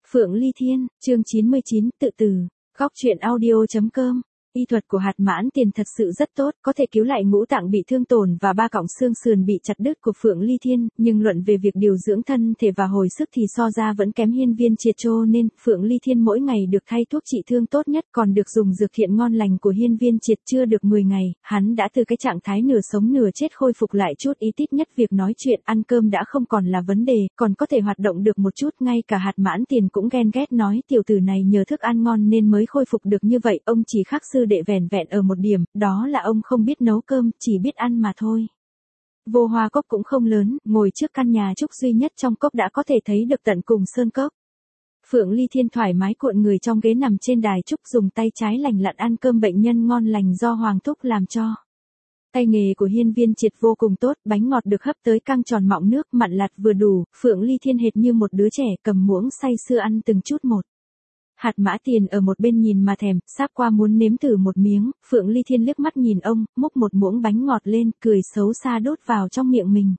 Phượng Ly Thiên, chương 99, tự tử, góc truyện audio.com. Y thuật của hạt mãn tiền thật sự rất tốt, có thể cứu lại ngũ tạng bị thương tổn và ba cọng xương sườn bị chặt đứt của Phượng Ly Thiên, nhưng luận về việc điều dưỡng thân thể và hồi sức thì so ra vẫn kém Hiên Viên Triệt, cho nên Phượng Ly Thiên mỗi ngày được thay thuốc trị thương tốt nhất, còn được dùng dược thiện ngon lành của Hiên Viên Triệt. Chưa được 10 ngày, hắn đã từ cái trạng thái nửa sống nửa chết khôi phục lại chút ý, tít nhất việc nói chuyện ăn cơm đã không còn là vấn đề, còn có thể hoạt động được một chút. Ngay cả hạt mãn tiền cũng ghen ghét, nói tiểu tử này nhờ thức ăn ngon nên mới khôi phục được như vậy. Ông chỉ khác sư đệ vẻn vẹn ở một điểm, đó là ông không biết nấu cơm, chỉ biết ăn mà thôi. Vô Hoa Cốc cũng không lớn, ngồi trước căn nhà trúc duy nhất trong cốc đã có thể thấy được tận cùng sơn cốc. Phượng Ly Thiên thoải mái cuộn người trong ghế nằm trên đài trúc, dùng tay trái lành lặn ăn cơm bệnh nhân ngon lành do Hoàng Thúc làm cho. Tay nghề của Hiên Viên Triệt vô cùng tốt, bánh ngọt được hấp tới căng tròn mọng nước, mặn lạt vừa đủ. Phượng Ly Thiên hệt như một đứa trẻ cầm muỗng say sưa ăn từng chút một. Hạt mã tiền ở một bên nhìn mà thèm, sáp qua muốn nếm thử một miếng. Phượng Ly Thiên liếc mắt nhìn ông, múc một muỗng bánh ngọt lên, cười xấu xa đốt vào trong miệng mình.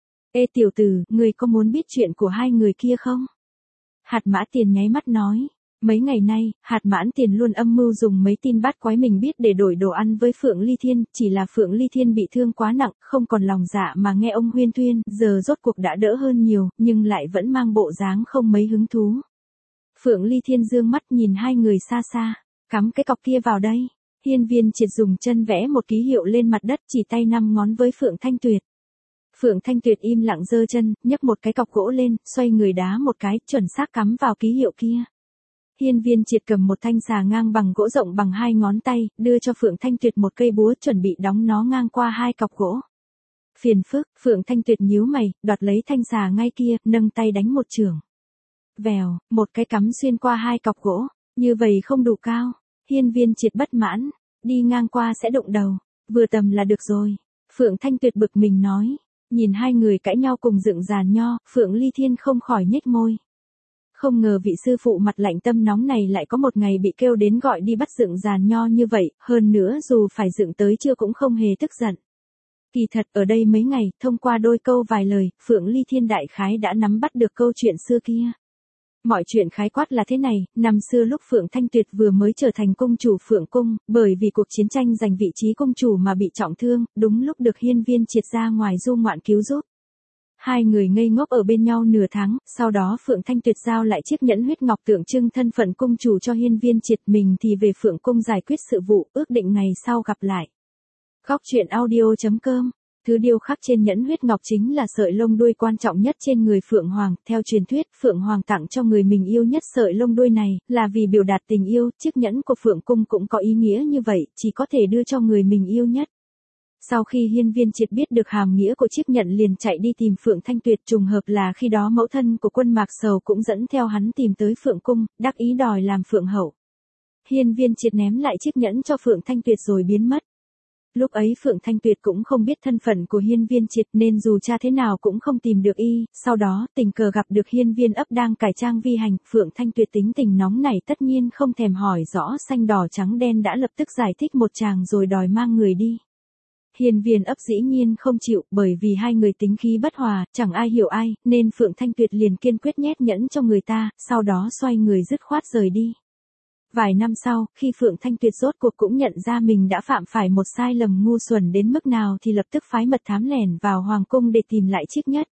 Ê tiểu tử, người có muốn biết chuyện của hai người kia không? Hạt mã tiền nháy mắt nói. Mấy ngày nay, hạt mãn tiền luôn âm mưu dùng mấy tin bát quái mình biết để đổi đồ ăn với Phượng Ly Thiên, chỉ là Phượng Ly Thiên bị thương quá nặng, không còn lòng dạ mà nghe ông huyên thuyên, giờ rốt cuộc đã đỡ hơn nhiều, nhưng lại vẫn mang bộ dáng không mấy hứng thú. Phượng Ly Thiên dương mắt nhìn hai người xa xa, cắm cái cọc kia vào đây. Hiên Viên Triệt dùng chân vẽ một ký hiệu lên mặt đất, chỉ tay 5 ngón với Phượng Thanh Tuyệt. Phượng Thanh Tuyệt im lặng giơ chân, nhấc một cái cọc gỗ lên, xoay người đá một cái, chuẩn xác cắm vào ký hiệu kia. Hiên Viên Triệt cầm một thanh xà ngang bằng gỗ rộng bằng 2 ngón tay, đưa cho Phượng Thanh Tuyệt một cây búa, chuẩn bị đóng nó ngang qua 2 cọc gỗ. Phiền phức, Phượng Thanh Tuyệt nhíu mày, đoạt lấy thanh xà ngay kia, nâng tay đánh một chưởng. Vèo, một cái cắm xuyên qua 2 cọc gỗ, như vậy không đủ cao. Hiên Viên Triệt bất mãn, đi ngang qua sẽ đụng đầu, vừa tầm là được rồi. Phượng Thanh Tuyệt bực mình nói, nhìn hai người cãi nhau cùng dựng giàn nho, Phượng Ly Thiên không khỏi nhếch môi. Không ngờ vị sư phụ mặt lạnh tâm nóng này lại có một ngày bị kêu đến gọi đi bắt dựng giàn nho như vậy, hơn nữa dù phải dựng tới trưa cũng không hề tức giận. Kỳ thật ở đây mấy ngày, thông qua đôi câu vài lời, Phượng Ly Thiên đại khái đã nắm bắt được câu chuyện xưa kia. Mọi chuyện khái quát là thế này, năm xưa lúc Phượng Thanh Tuyệt vừa mới trở thành cung chủ Phượng Cung, bởi vì cuộc chiến tranh giành vị trí cung chủ mà bị trọng thương, đúng lúc được Hiên Viên Triệt ra ngoài du ngoạn cứu giúp. Hai người ngây ngốc ở bên nhau nửa tháng, sau đó Phượng Thanh Tuyệt giao lại chiếc nhẫn huyết ngọc tượng trưng thân phận cung chủ cho Hiên Viên Triệt, mình thì về Phượng Cung giải quyết sự vụ, ước định ngày sau gặp lại. Góc truyện audio.com. Thứ điêu khắc trên nhẫn huyết ngọc chính là sợi lông đuôi quan trọng nhất trên người Phượng Hoàng, theo truyền thuyết, Phượng Hoàng tặng cho người mình yêu nhất sợi lông đuôi này, là vì biểu đạt tình yêu, chiếc nhẫn của Phượng Cung cũng có ý nghĩa như vậy, chỉ có thể đưa cho người mình yêu nhất. Sau khi Hiên Viên Triệt biết được hàm nghĩa của chiếc nhẫn liền chạy đi tìm Phượng Thanh Tuyệt, trùng hợp là khi đó mẫu thân của Quân Mạc Sầu cũng dẫn theo hắn tìm tới Phượng Cung, đắc ý đòi làm Phượng Hậu. Hiên Viên Triệt ném lại chiếc nhẫn cho Phượng Thanh Tuyệt rồi biến mất. Lúc ấy Phượng Thanh Tuyệt cũng không biết thân phận của Hiên Viên Triệt nên dù tra thế nào cũng không tìm được y, sau đó tình cờ gặp được Hiên Viên ấp đang cải trang vi hành, Phượng Thanh Tuyệt tính tình nóng nảy tất nhiên không thèm hỏi rõ xanh đỏ trắng đen đã lập tức giải thích một tràng rồi đòi mang người đi. Hiên Viên ấp dĩ nhiên không chịu, bởi vì hai người tính khí bất hòa, chẳng ai hiểu ai, nên Phượng Thanh Tuyệt liền kiên quyết nhét nhẫn cho người ta, sau đó xoay người dứt khoát rời đi. Vài năm sau, khi Phượng Thanh Tuyệt rốt cuộc cũng nhận ra mình đã phạm phải một sai lầm ngu xuẩn đến mức nào thì lập tức phái mật thám lẻn vào hoàng cung để tìm lại chiếc nhẫn.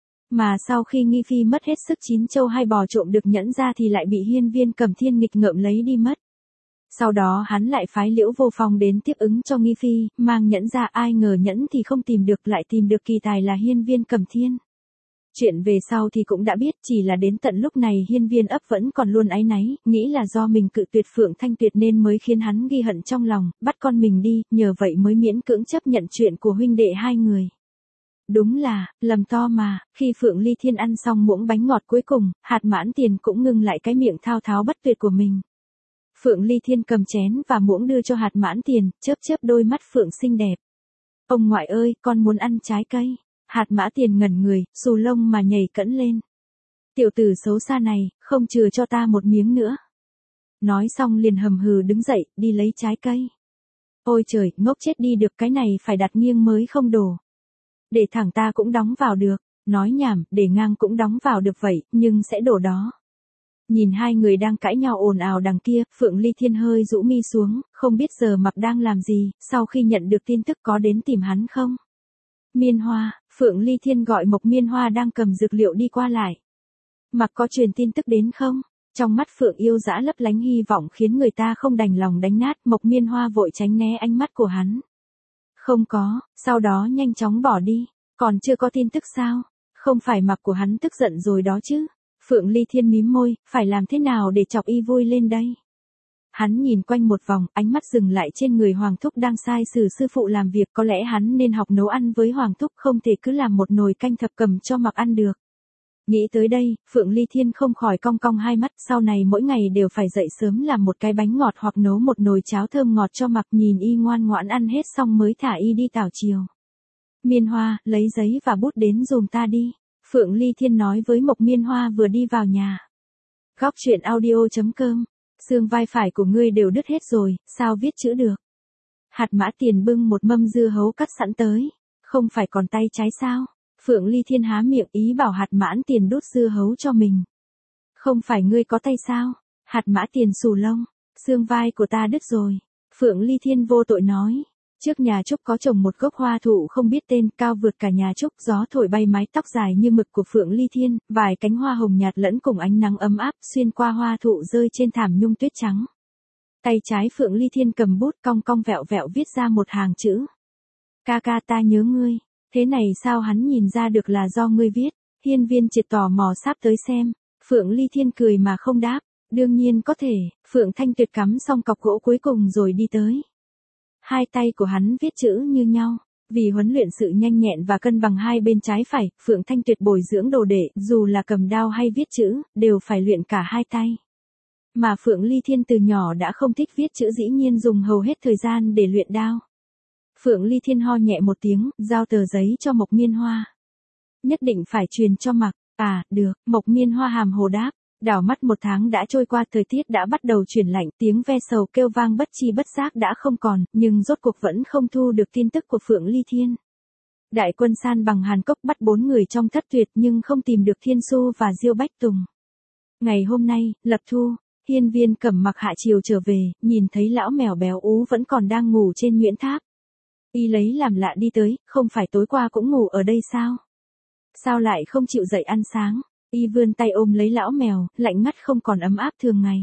Mà sau khi nghi phi mất hết sức chín châu hai bò trộm được nhẫn ra thì lại bị Hiên Viên Cẩm Thiên nghịch ngợm lấy đi mất. Sau đó hắn lại phái Liễu Vô Phong đến tiếp ứng cho nghi phi, mang nhẫn ra, ai ngờ nhẫn thì không tìm được, lại tìm được kỳ tài là Hiên Viên Cẩm Thiên. Chuyện về sau thì cũng đã biết, chỉ là đến tận lúc này Hiên Viên ấp vẫn còn luôn áy náy, nghĩ là do mình cự tuyệt Phượng Thanh Tuyệt nên mới khiến hắn ghi hận trong lòng, bắt con mình đi, nhờ vậy mới miễn cưỡng chấp nhận chuyện của huynh đệ hai người. Đúng là, lầm to mà, khi Phượng Ly Thiên ăn xong muỗng bánh ngọt cuối cùng, hạt mãn tiền cũng ngừng lại cái miệng thao tháo bất tuyệt của mình. Phượng Ly Thiên cầm chén và muỗng đưa cho hạt mãn tiền, chớp chớp đôi mắt Phượng xinh đẹp. Ông ngoại ơi, con muốn ăn trái cây. Hạt mã tiền ngẩn người, xù lông mà nhảy cẫng lên. Tiểu tử xấu xa này, không chừa cho ta một miếng nữa. Nói xong liền hầm hừ đứng dậy, đi lấy trái cây. Ôi trời, ngốc chết đi được, cái này phải đặt nghiêng mới không đổ. Để thẳng ta cũng đóng vào được. Nói nhảm, để ngang cũng đóng vào được vậy, nhưng sẽ đổ đó. Nhìn hai người đang cãi nhau ồn ào đằng kia, Phượng Ly Thiên hơi rũ mi xuống, không biết giờ Mặc đang làm gì, sau khi nhận được tin tức có đến tìm hắn không? Miên Hoa, Phượng Ly Thiên gọi Mộc Miên Hoa đang cầm dược liệu đi qua lại. Mặc có truyền tin tức đến không? Trong mắt Phượng Yêu Dã lấp lánh hy vọng khiến người ta không đành lòng đánh nát, Mộc Miên Hoa vội tránh né ánh mắt của hắn. Không có, sau đó nhanh chóng bỏ đi, còn chưa có tin tức sao? Không phải Mặc của hắn tức giận rồi đó chứ? Phượng Ly Thiên mím môi, phải làm thế nào để chọc y vui lên đây? Hắn nhìn quanh một vòng, ánh mắt dừng lại trên người Hoàng Thúc đang sai sử sư phụ làm việc, có lẽ hắn nên học nấu ăn với Hoàng Thúc, không thể cứ làm một nồi canh thập cẩm cho Mặc ăn được. Nghĩ tới đây, Phượng Ly Thiên không khỏi cong cong hai mắt, sau này mỗi ngày đều phải dậy sớm làm một cái bánh ngọt hoặc nấu một nồi cháo thơm ngọt cho Mặc, nhìn y ngoan ngoãn ăn hết xong mới thả y đi tảo chiều. Miên Hoa, lấy giấy và bút đến dùm ta đi. Phượng Ly Thiên nói với Mộc Miên Hoa vừa đi vào nhà. Góc truyện audio.com. Xương vai phải của ngươi đều đứt hết rồi, sao viết chữ được? Hạt Mã Tiền bưng một mâm dưa hấu cắt sẵn tới. Không phải còn tay trái sao? Phượng Ly Thiên há miệng ý bảo Hạt Mãn Tiền đút dưa hấu cho mình. Không phải ngươi có tay sao? Hạt Mã Tiền xù lông. Xương vai của ta đứt rồi. Phượng Ly Thiên vô tội nói. Trước nhà Trúc có trồng một gốc hoa thụ không biết tên, cao vượt cả nhà Trúc, gió thổi bay mái tóc dài như mực của Phượng Ly Thiên, vài cánh hoa hồng nhạt lẫn cùng ánh nắng ấm áp xuyên qua hoa thụ rơi trên thảm nhung tuyết trắng. Tay trái Phượng Ly Thiên cầm bút cong cong vẹo vẹo viết ra một hàng chữ. Ca ca ta nhớ ngươi. Thế này sao hắn nhìn ra được là do ngươi viết? Hiên Viên Triệt tò mò sáp tới xem. Phượng Ly Thiên cười mà không đáp. Đương nhiên có thể. Phượng Thanh Tuyệt cắm xong cọc gỗ cuối cùng rồi đi tới. Hai tay của hắn viết chữ như nhau. Vì huấn luyện sự nhanh nhẹn và cân bằng hai bên trái phải, Phượng Thanh Tuyệt bồi dưỡng đồ đệ, dù là cầm đao hay viết chữ, đều phải luyện cả hai tay. Mà Phượng Ly Thiên từ nhỏ đã không thích viết chữ, dĩ nhiên dùng hầu hết thời gian để luyện đao. Phượng Ly Thiên ho nhẹ một tiếng, giao tờ giấy cho Mộc Miên Hoa. Nhất định phải truyền cho Mặc. À, được, Mộc Miên Hoa hàm hồ đáp. Đảo mắt một tháng đã trôi qua, thời tiết đã bắt đầu chuyển lạnh, tiếng ve sầu kêu vang bất chi bất giác đã không còn, nhưng rốt cuộc vẫn không thu được tin tức của Phượng Ly Thiên. Đại quân san bằng Hàn Cốc bắt 4 người trong Thất Tuyệt nhưng không tìm được Thiên Xu và Diêu Bách Tùng. Ngày hôm nay, Lập Thu, Hiên Viên Cẩm Mặc hạ chiều trở về, nhìn thấy lão mèo béo ú vẫn còn đang ngủ trên Nhuyễn Tháp. Y lấy làm lạ đi tới, không phải tối qua cũng ngủ ở đây sao? Sao lại không chịu dậy ăn sáng? Y vươn tay ôm lấy lão mèo, lạnh ngắt không còn ấm áp thường ngày.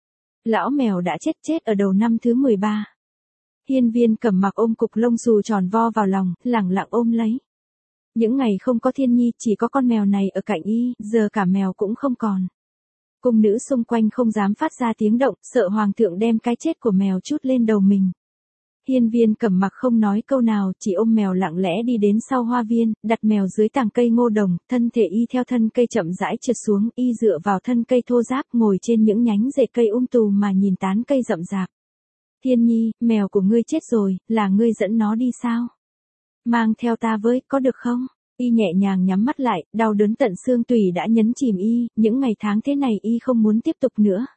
Lão mèo đã chết ở đầu năm thứ 13. Hiên Viên Cẩm Mặc ôm cục lông xù tròn vo vào lòng, lẳng lặng ôm lấy. Những ngày không có Thiên Nhi, chỉ có con mèo này ở cạnh y, giờ cả mèo cũng không còn. Cung nữ xung quanh không dám phát ra tiếng động, sợ hoàng thượng đem cái chết của mèo trút lên đầu mình. Hiên Viên Cẩm Mặc không nói câu nào, chỉ ôm mèo lặng lẽ đi đến sau hoa viên, đặt mèo dưới tàng cây ngô đồng, thân thể y theo thân cây chậm rãi trượt xuống, y dựa vào thân cây thô ráp, ngồi trên những nhánh rễ cây tù mà nhìn tán cây rậm rạp. Thiên Nhi, mèo của ngươi chết rồi, là ngươi dẫn nó đi sao? Mang theo ta với, có được không? Y nhẹ nhàng nhắm mắt lại, đau đớn tận xương tủy đã nhấn chìm y, những ngày tháng thế này y không muốn tiếp tục nữa.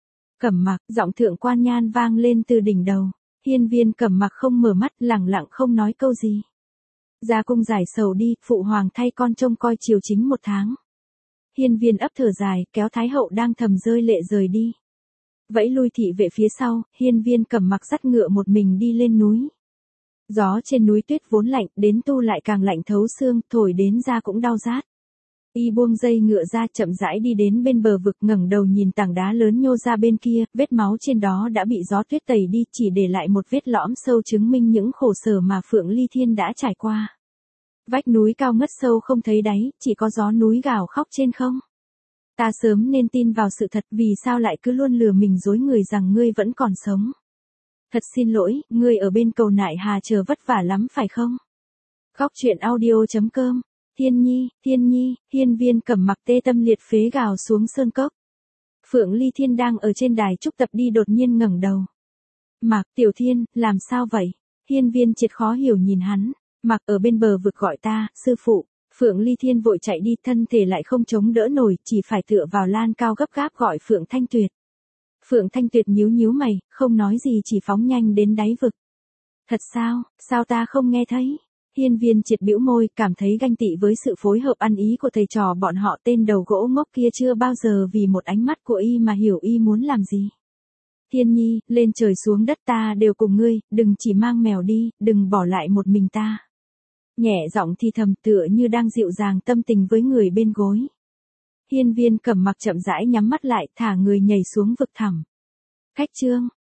Cẩm Mặc, giọng Thượng Quan Nhan vang lên từ đỉnh đầu. Hiên Viên Cẩm Mặc không mở mắt, lẳng lặng không nói câu gì. Ra cung giải sầu đi, phụ hoàng thay con trông coi triều chính 1 tháng. Hiên Viên ấp thở dài, kéo Thái hậu đang thầm rơi lệ rời đi. Vẫy lui thị vệ phía sau, Hiên Viên Cẩm Mặc dắt ngựa một mình đi lên núi. Gió trên núi tuyết vốn lạnh, đến tu lại càng lạnh thấu xương, thổi đến da cũng đau rát. Y buông dây ngựa ra, chậm rãi đi đến bên bờ vực, ngẩng đầu nhìn tảng đá lớn nhô ra bên kia, vết máu trên đó đã bị gió tuyết tẩy đi, chỉ để lại một vết lõm sâu chứng minh những khổ sở mà Phượng Ly Thiên đã trải qua. Vách núi cao ngất sâu không thấy đáy, chỉ có gió núi gào khóc trên không. Ta sớm nên tin vào sự thật, vì sao lại cứ luôn lừa mình dối người rằng ngươi vẫn còn sống. Thật xin lỗi, ngươi ở bên cầu Nại Hà chờ vất vả lắm phải không? Góc truyện audio.com. Thiên Nhi, Hiên Viên Cẩm Mặc tê tâm liệt phế gào xuống sơn cốc. Phượng Ly Thiên đang ở trên đài trúc tập đi đột nhiên ngẩng đầu. Mặc, Tiểu Thiên, làm sao vậy? Hiên Viên Triệt khó hiểu nhìn hắn. Mặc ở bên bờ vực gọi ta, sư phụ. Phượng Ly Thiên vội chạy đi, thân thể lại không chống đỡ nổi, chỉ phải tựa vào lan cao gấp gáp gọi Phượng Thanh Tuyệt. Phượng Thanh Tuyệt nhíu mày, không nói gì chỉ phóng nhanh đến đáy vực. Thật sao, sao ta không nghe thấy? Hiên Viên Triệt bĩu môi, cảm thấy ganh tị với sự phối hợp ăn ý của thầy trò bọn họ. Tên đầu gỗ ngốc kia chưa bao giờ vì một ánh mắt của y mà hiểu y muốn làm gì. Thiên Nhi, lên trời xuống đất ta đều cùng ngươi, đừng chỉ mang mèo đi, đừng bỏ lại một mình ta. Nhẹ giọng thì thầm tựa như đang dịu dàng tâm tình với người bên gối. Hiên Viên Cẩm Mặc chậm rãi nhắm mắt lại, thả người nhảy xuống vực thẳm. Khách trương.